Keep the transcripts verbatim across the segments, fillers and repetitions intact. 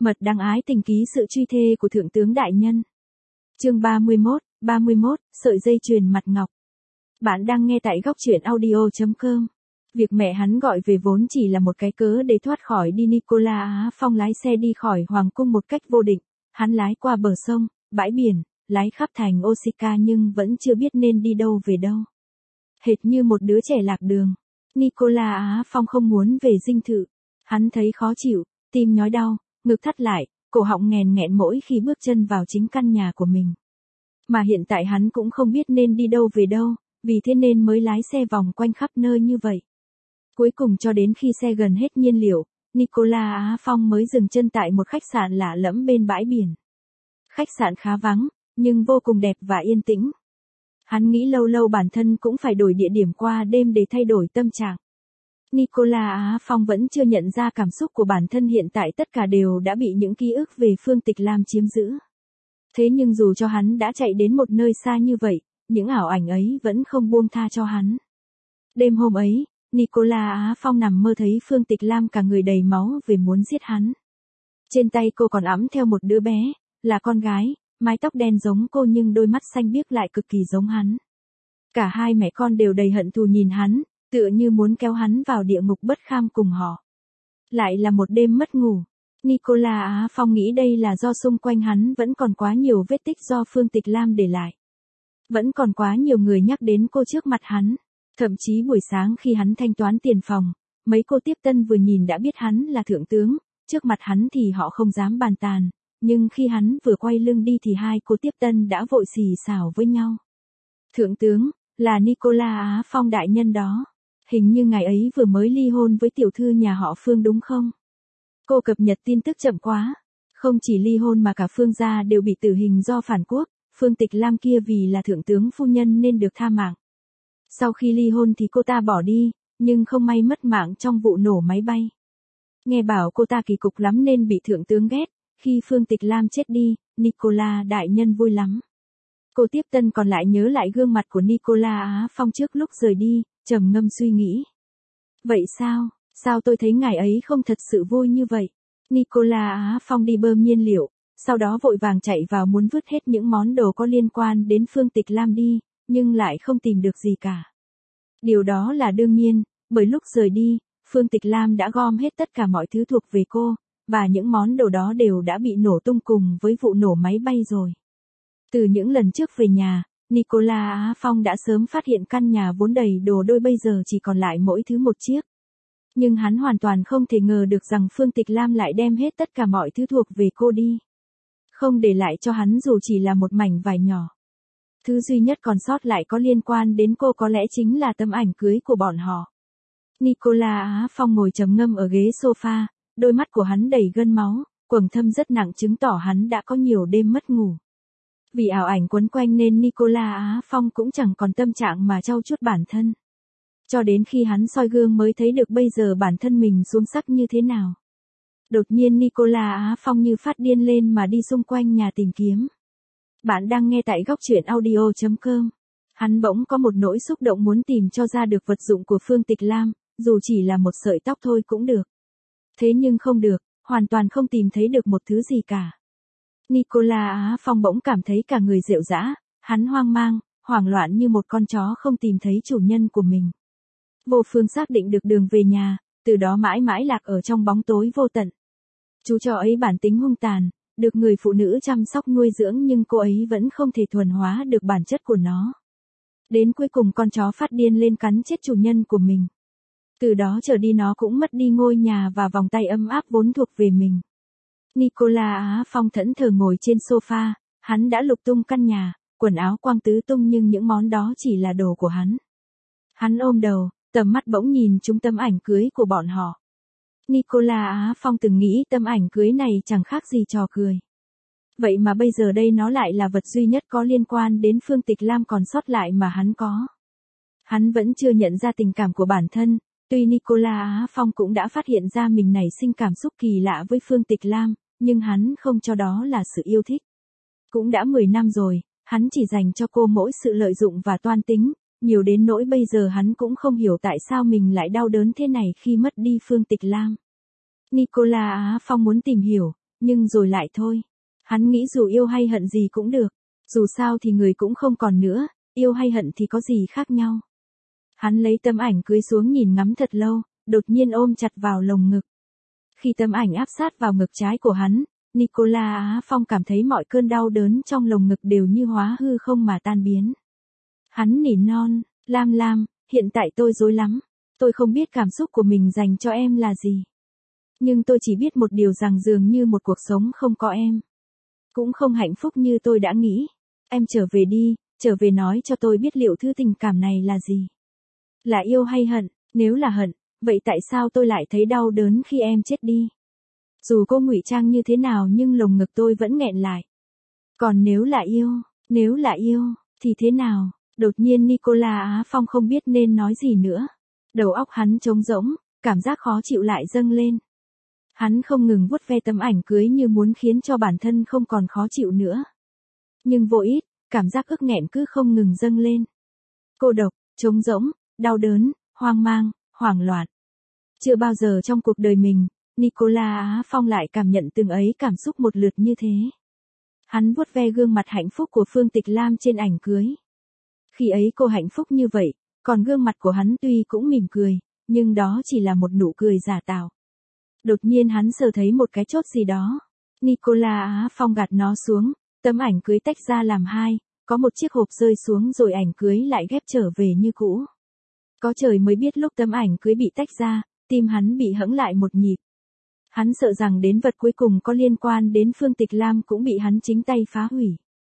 Mật đăng ái tình ký sự truy thê của Thượng tướng Đại Nhân. Chương ba mươi mốt, ba mươi mốt, sợi dây chuyền mặt ngọc. Bạn đang nghe tại góc truyện audio chấm com. Việc mẹ hắn gọi về vốn chỉ là một cái cớ để thoát khỏi đi. Nicolas Á Phong lái xe đi khỏi Hoàng cung một cách vô định. Hắn lái qua bờ sông, bãi biển, lái khắp thành Osaka nhưng vẫn chưa biết nên đi đâu về đâu. Hệt như một đứa trẻ lạc đường. Nicolas Á Phong không muốn về dinh thự. Hắn thấy khó chịu, tim nhói đau, ngực thắt lại, cổ họng nghèn nghẹn mỗi khi bước chân vào chính căn nhà của mình. Mà hiện tại hắn cũng không biết nên đi đâu về đâu, vì thế nên mới lái xe vòng quanh khắp nơi như vậy. Cuối cùng cho đến khi xe gần hết nhiên liệu, Nicolas Á Phong mới dừng chân tại một khách sạn lạ lẫm bên bãi biển. Khách sạn khá vắng, nhưng vô cùng đẹp và yên tĩnh. Hắn nghĩ lâu lâu bản thân cũng phải đổi địa điểm qua đêm để thay đổi tâm trạng. Nicolas Á Phong vẫn chưa nhận ra cảm xúc của bản thân hiện tại tất cả đều đã bị những ký ức về Phương Tịch Lam chiếm giữ. Thế nhưng dù cho hắn đã chạy đến một nơi xa như vậy, những ảo ảnh ấy vẫn không buông tha cho hắn. Đêm hôm ấy, Nicolas Á Phong nằm mơ thấy Phương Tịch Lam cả người đầy máu về muốn giết hắn. Trên tay cô còn ẵm theo một đứa bé, là con gái, mái tóc đen giống cô nhưng đôi mắt xanh biếc lại cực kỳ giống hắn. Cả hai mẹ con đều đầy hận thù nhìn hắn, tựa như muốn kéo hắn vào địa ngục bất kham cùng họ. Lại là một đêm mất ngủ. Nicolas Á Phong nghĩ đây là do xung quanh hắn vẫn còn quá nhiều vết tích do Phương Tịch Lam để lại. Vẫn còn quá nhiều người nhắc đến cô trước mặt hắn. Thậm chí buổi sáng khi hắn thanh toán tiền phòng, mấy cô tiếp tân vừa nhìn đã biết hắn là thượng tướng, trước mặt hắn thì họ không dám bàn tàn, nhưng khi hắn vừa quay lưng đi thì hai cô tiếp tân đã vội xì xào với nhau. Thượng tướng, là Nicolas Á Phong đại nhân đó. Hình như ngài ấy vừa mới ly hôn với tiểu thư nhà họ Phương đúng không? Cô cập nhật tin tức chậm quá. Không chỉ ly hôn mà cả Phương gia đều bị tử hình do phản quốc, Phương Tịch Lam kia vì là thượng tướng phu nhân nên được tha mạng. Sau khi ly hôn thì cô ta bỏ đi, nhưng không may mất mạng trong vụ nổ máy bay. Nghe bảo cô ta kỳ cục lắm nên bị thượng tướng ghét, khi Phương Tịch Lam chết đi, Nicolas đại nhân vui lắm. Cô tiếp tân còn lại nhớ lại gương mặt của Nicolas Á Phong trước lúc rời đi, trầm ngâm suy nghĩ. Vậy sao, sao tôi thấy ngài ấy không thật sự vui như vậy? Nicolas Á Phong đi bơm nhiên liệu, sau đó vội vàng chạy vào muốn vứt hết những món đồ có liên quan đến Phương Tịch Lam đi, nhưng lại không tìm được gì cả. Điều đó là đương nhiên, bởi lúc rời đi, Phương Tịch Lam đã gom hết tất cả mọi thứ thuộc về cô, và những món đồ đó đều đã bị nổ tung cùng với vụ nổ máy bay rồi. Từ những lần trước về nhà, Nicolas Á Phong đã sớm phát hiện căn nhà vốn đầy đồ đôi bây giờ chỉ còn lại mỗi thứ một chiếc. Nhưng hắn hoàn toàn không thể ngờ được rằng Phương Tịch Lam lại đem hết tất cả mọi thứ thuộc về cô đi. Không để lại cho hắn dù chỉ là một mảnh vải nhỏ. Thứ duy nhất còn sót lại có liên quan đến cô có lẽ chính là tấm ảnh cưới của bọn họ. Nicolas Á Phong ngồi trầm ngâm ở ghế sofa, đôi mắt của hắn đầy gân máu, quầng thâm rất nặng chứng tỏ hắn đã có nhiều đêm mất ngủ. Vì ảo ảnh quấn quanh nên Nicolas Á Phong cũng chẳng còn tâm trạng mà trau chuốt bản thân. Cho đến khi hắn soi gương mới thấy được bây giờ bản thân mình xuống sắc như thế nào. Đột nhiên Nicolas Á Phong như phát điên lên mà đi xung quanh nhà tìm kiếm. Bạn đang nghe tại góc truyện audio chấm com. Hắn bỗng có một nỗi xúc động muốn tìm cho ra được vật dụng của Phương Tịch Lam, dù chỉ là một sợi tóc thôi cũng được. Thế nhưng không được, hoàn toàn không tìm thấy được một thứ gì cả. Nicolas Á Phong bỗng cảm thấy cả người rệu rã, hắn hoang mang, hoảng loạn như một con chó không tìm thấy chủ nhân của mình. Vô phương xác định được đường về nhà, từ đó mãi mãi lạc ở trong bóng tối vô tận. Chú chó ấy bản tính hung tàn, được người phụ nữ chăm sóc nuôi dưỡng nhưng cô ấy vẫn không thể thuần hóa được bản chất của nó. Đến cuối cùng con chó phát điên lên cắn chết chủ nhân của mình. Từ đó trở đi nó cũng mất đi ngôi nhà và vòng tay ấm áp vốn thuộc về mình. Nicolas Á Phong thẫn thờ ngồi trên sofa, hắn đã lục tung căn nhà, quần áo quang tứ tung nhưng những món đó chỉ là đồ của hắn. Hắn ôm đầu, tầm mắt bỗng nhìn trúng tấm ảnh cưới của bọn họ. Nicolas Á Phong từng nghĩ tấm ảnh cưới này chẳng khác gì trò cười. Vậy mà bây giờ đây nó lại là vật duy nhất có liên quan đến Phương Tịch Lam còn sót lại mà hắn có. Hắn vẫn chưa nhận ra tình cảm của bản thân, tuy Nicolas Á Phong cũng đã phát hiện ra mình nảy sinh cảm xúc kỳ lạ với Phương Tịch Lam, nhưng hắn không cho đó là sự yêu thích. Cũng đã mười năm rồi, hắn chỉ dành cho cô mỗi sự lợi dụng và toan tính, nhiều đến nỗi bây giờ hắn cũng không hiểu tại sao mình lại đau đớn thế này khi mất đi Phương Tịch Lam. Nicolas Á Phong muốn tìm hiểu, Nhưng rồi lại thôi. Hắn nghĩ dù yêu hay hận gì cũng được. Dù sao thì người cũng không còn nữa, yêu hay hận thì có gì khác nhau. Hắn lấy tấm ảnh cưới xuống nhìn ngắm thật lâu, đột nhiên ôm chặt vào lồng ngực. Khi tấm ảnh áp sát vào ngực trái của hắn, Nicolas Á Phong cảm thấy mọi cơn đau đớn trong lồng ngực đều như hóa hư không mà tan biến. Hắn nỉ non, Lam Lam, hiện tại tôi rối lắm. Tôi không biết cảm xúc của mình dành cho em là gì. Nhưng tôi chỉ biết một điều rằng dường như một cuộc sống không có em cũng không hạnh phúc như tôi đã nghĩ. Em trở về đi, trở về nói cho tôi biết liệu thứ tình cảm này là gì. Là yêu hay hận, nếu là hận, vậy tại sao tôi lại thấy đau đớn khi em chết đi? Dù cô ngụy trang như thế nào nhưng lồng ngực tôi vẫn nghẹn lại. Còn nếu là yêu, nếu là yêu, thì thế nào? Đột nhiên Nicolas Á Phong không biết nên nói gì nữa. Đầu óc hắn trống rỗng, cảm giác khó chịu lại dâng lên. Hắn không ngừng vuốt ve tấm ảnh cưới như muốn khiến cho bản thân không còn khó chịu nữa. Nhưng vô ích, cảm giác ức nghẹn cứ không ngừng dâng lên. Cô độc, trống rỗng, đau đớn, hoang mang, hoảng loạn. Chưa bao giờ trong cuộc đời mình, Nicolas Á Phong lại cảm nhận từng ấy cảm xúc một lượt như thế. Hắn vuốt ve gương mặt hạnh phúc của Phương Tịch Lam trên ảnh cưới. Khi ấy cô hạnh phúc như vậy, còn gương mặt của hắn tuy cũng mỉm cười, nhưng đó chỉ là một nụ cười giả tạo. Đột nhiên hắn sờ thấy một cái chốt gì đó. Nicolas Á Phong gạt nó xuống, tấm ảnh cưới tách ra làm hai, có một chiếc hộp rơi xuống rồi ảnh cưới lại ghép trở về như cũ. Có trời mới biết lúc tấm ảnh cưới bị tách ra, tim hắn bị hẫng lại một nhịp. Hắn sợ rằng đến vật cuối cùng có liên quan đến Phương Tịch Lam cũng bị hắn chính tay phá hủy.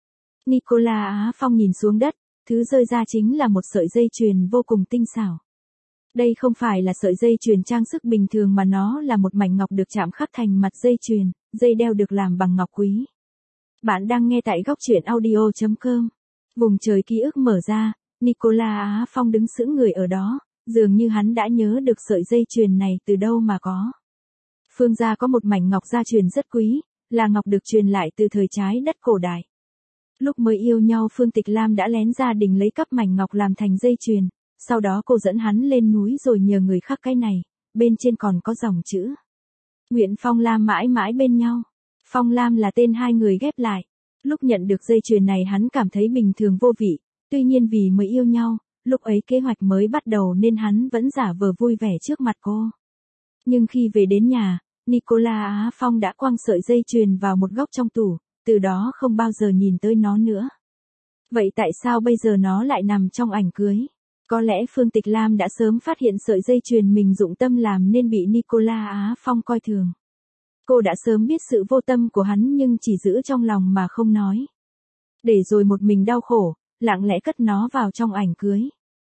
Nicolas Á Phong nhìn xuống đất, thứ rơi ra chính là một sợi dây chuyền vô cùng tinh xảo. Đây không phải là sợi dây chuyền trang sức bình thường mà nó là một mảnh ngọc được chạm khắc thành mặt dây chuyền, dây đeo được làm bằng ngọc quý. Bạn đang nghe tại góc truyện audio chấm com. Vùng trời ký ức mở ra, Nicolas Á Phong đứng sững người ở đó, dường như hắn đã nhớ được sợi dây chuyền này từ đâu mà có. Phương gia có một mảnh ngọc gia truyền rất quý, là ngọc được truyền lại từ thời trái đất cổ đại. Lúc mới yêu nhau Phương Tịch Lam đã lén gia đình lấy cắp mảnh ngọc làm thành dây chuyền, sau đó cô dẫn hắn lên núi rồi nhờ người khắc cái này, bên trên còn có dòng chữ. Nguyện Phong Lam mãi mãi bên nhau. Phong Lam là tên hai người ghép lại. Lúc nhận được dây chuyền này hắn cảm thấy bình thường vô vị, tuy nhiên vì mới yêu nhau, lúc ấy kế hoạch mới bắt đầu nên hắn vẫn giả vờ vui vẻ trước mặt cô. Nhưng khi về đến nhà, Nicolas Á Phong đã quăng sợi dây chuyền vào một góc trong tủ, từ đó không bao giờ nhìn tới nó nữa. Vậy tại sao bây giờ nó lại nằm trong ảnh cưới? Có lẽ Phương Tịch Lam đã sớm phát hiện sợi dây chuyền mình dụng tâm làm nên bị Nicolas Á Phong coi thường. Cô đã sớm biết sự vô tâm của hắn nhưng chỉ giữ trong lòng mà không nói. Để rồi một mình đau khổ, lặng lẽ cất nó vào trong ảnh cưới.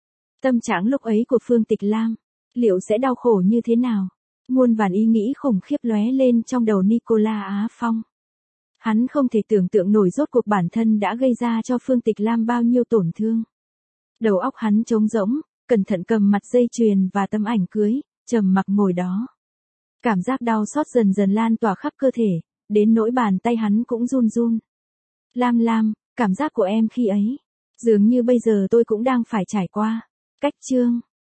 Tâm trạng lúc ấy của Phương Tịch Lam, liệu sẽ đau khổ như thế nào? Muôn vàn ý nghĩ khủng khiếp lóe lên trong đầu Nicolas Á Phong. Hắn không thể tưởng tượng nổi rốt cuộc bản thân đã gây ra cho Phương Tịch Lam bao nhiêu tổn thương. Đầu óc hắn trống rỗng, cẩn thận cầm mặt dây chuyền và tấm ảnh cưới, trầm mặc ngồi đó. Cảm giác đau xót dần dần lan tỏa khắp cơ thể, đến nỗi bàn tay hắn cũng run run. Lam Lam, cảm giác của em khi ấy, dường như bây giờ tôi cũng đang phải trải qua. Cách chương